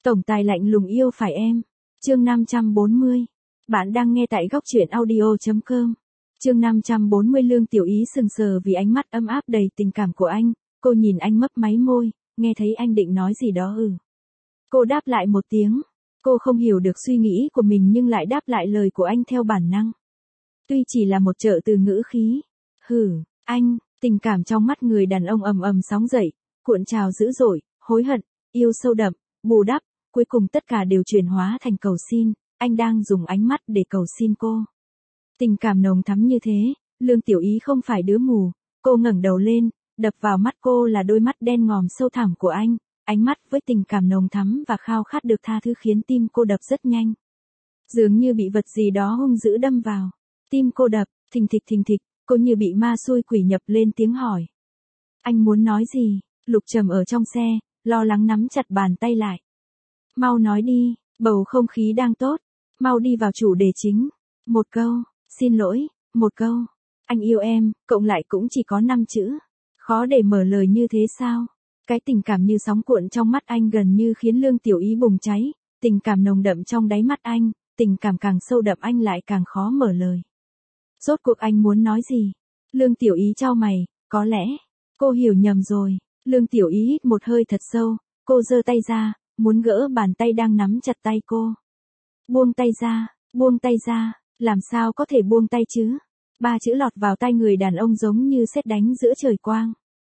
Tổng tài lạnh lùng yêu phải em. Chương 540. Bạn đang nghe tại góc truyện audio.com. Chương 540. Lương Tiểu Ý sừng sờ vì ánh mắt ấm áp đầy tình cảm của anh, cô nhìn anh mấp máy môi, nghe thấy anh định nói gì đó. Cô đáp lại một tiếng. Cô không hiểu được suy nghĩ của mình nhưng lại đáp lại lời của anh theo bản năng. Tuy chỉ là một trợ từ ngữ khí. Anh, tình cảm trong mắt người đàn ông ầm ầm sóng dậy, cuộn trào dữ dội, hối hận, yêu sâu đậm, bù đắp, cuối cùng tất cả đều chuyển hóa thành cầu xin, anh đang dùng ánh mắt để cầu xin cô. Tình cảm nồng thắm như thế, Lương Tiểu Ý không phải đứa mù, cô ngẩng đầu lên, đập vào mắt cô là đôi mắt đen ngòm sâu thẳm của anh, ánh mắt với tình cảm nồng thắm và khao khát được tha thứ khiến tim cô đập rất nhanh. Dường như bị vật gì đó hung dữ đâm vào, tim cô đập, thình thịch, cô như bị ma xui quỷ nhập lên tiếng hỏi. Anh muốn nói gì? Lục Trầm ở trong xe, lo lắng nắm chặt bàn tay lại. Mau nói đi, bầu không khí đang tốt, mau đi vào chủ đề chính. Một câu, xin lỗi, một câu, anh yêu em, cộng lại cũng chỉ có 5 chữ. Khó để mở lời như thế sao? Cái tình cảm như sóng cuộn trong mắt anh gần như khiến Lương Tiểu Ý bùng cháy, tình cảm nồng đậm trong đáy mắt anh, tình cảm càng sâu đậm anh lại càng khó mở lời. Rốt cuộc anh muốn nói gì? Lương Tiểu Ý chau mày, có lẽ, cô hiểu nhầm rồi. Lương Tiểu Ý hít một hơi thật sâu, cô giơ tay ra, muốn gỡ bàn tay đang nắm chặt tay cô. Buông tay ra, làm sao có thể buông tay chứ? 3 chữ lọt vào tai người đàn ông giống như sét đánh giữa trời quang.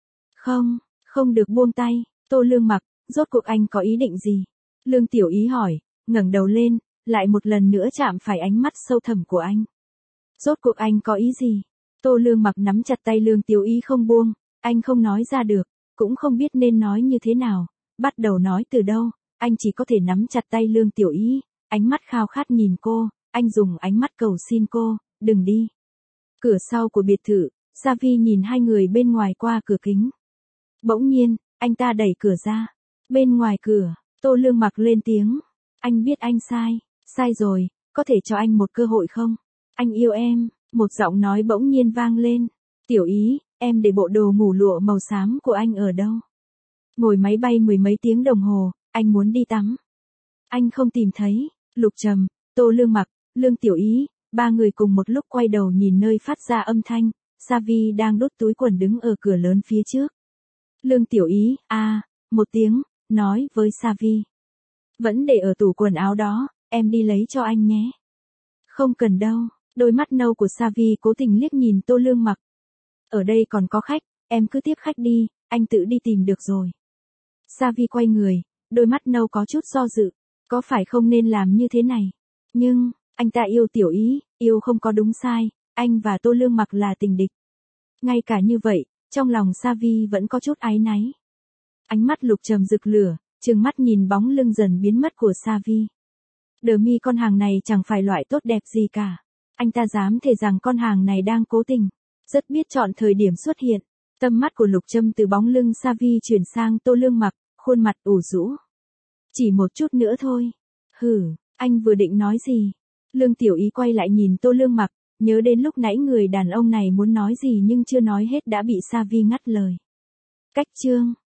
Không được buông tay, Tô Lương Mặc, rốt cuộc anh có ý định gì? Lương Tiểu Ý hỏi, ngẩng đầu lên, lại một lần nữa chạm phải ánh mắt sâu thẳm của anh. Rốt cuộc anh có ý gì? Tô Lương Mặc nắm chặt tay Lương Tiểu Ý không buông, anh không nói ra được, cũng không biết nên nói như thế nào, bắt đầu nói từ đâu, anh chỉ có thể nắm chặt tay Lương Tiểu Ý, ánh mắt khao khát nhìn cô, anh dùng ánh mắt cầu xin cô, đừng đi. Cửa sau của biệt thự, Savi nhìn hai người bên ngoài qua cửa kính. Bỗng nhiên, anh ta đẩy cửa ra. Bên ngoài cửa, Tô Lương Mặc lên tiếng. Anh biết anh sai rồi, có thể cho anh một cơ hội không? Anh yêu em, một giọng nói bỗng nhiên vang lên. Tiểu Ý, em để bộ đồ ngủ lụa màu xám của anh ở đâu? Ngồi máy bay 10 mấy tiếng đồng hồ, anh muốn đi tắm. Anh không tìm thấy. Lục Trầm, Tô Lương Mặc, Lương Tiểu Ý, 3 người cùng một lúc quay đầu nhìn nơi phát ra âm thanh. Savi đang đút túi quần đứng ở cửa lớn phía trước. Lương Tiểu Ý, một tiếng, nói với Savi. Vẫn để ở tủ quần áo đó, em đi lấy cho anh nhé. Không cần đâu, đôi mắt nâu của Savi cố tình liếc nhìn Tô Lương Mặc. Ở đây còn có khách, em cứ tiếp khách đi, anh tự đi tìm được rồi. Savi quay người, đôi mắt nâu có chút do dự, có phải không nên làm như thế này? Nhưng, anh ta yêu Tiểu Ý, yêu không có đúng sai, anh và Tô Lương Mặc là tình địch. Ngay cả như vậy, trong lòng Savi vẫn có chút áy náy. Ánh mắt Lục Trầm rực lửa, trừng mắt nhìn bóng lưng dần biến mất của Savi. Đờ mi, con hàng này chẳng phải loại tốt đẹp gì cả. Anh ta dám thề rằng con hàng này đang cố tình, rất biết chọn thời điểm xuất hiện. Tâm mắt của Lục Trầm từ bóng lưng Savi chuyển sang Tô Lương Mặc, khuôn mặt ủ rũ. Chỉ một chút nữa thôi. Anh vừa định nói gì? Lương Tiểu Ý quay lại nhìn Tô Lương Mặc, nhớ đến lúc nãy người đàn ông này muốn nói gì nhưng chưa nói hết đã bị Savi ngắt lời. Cách chương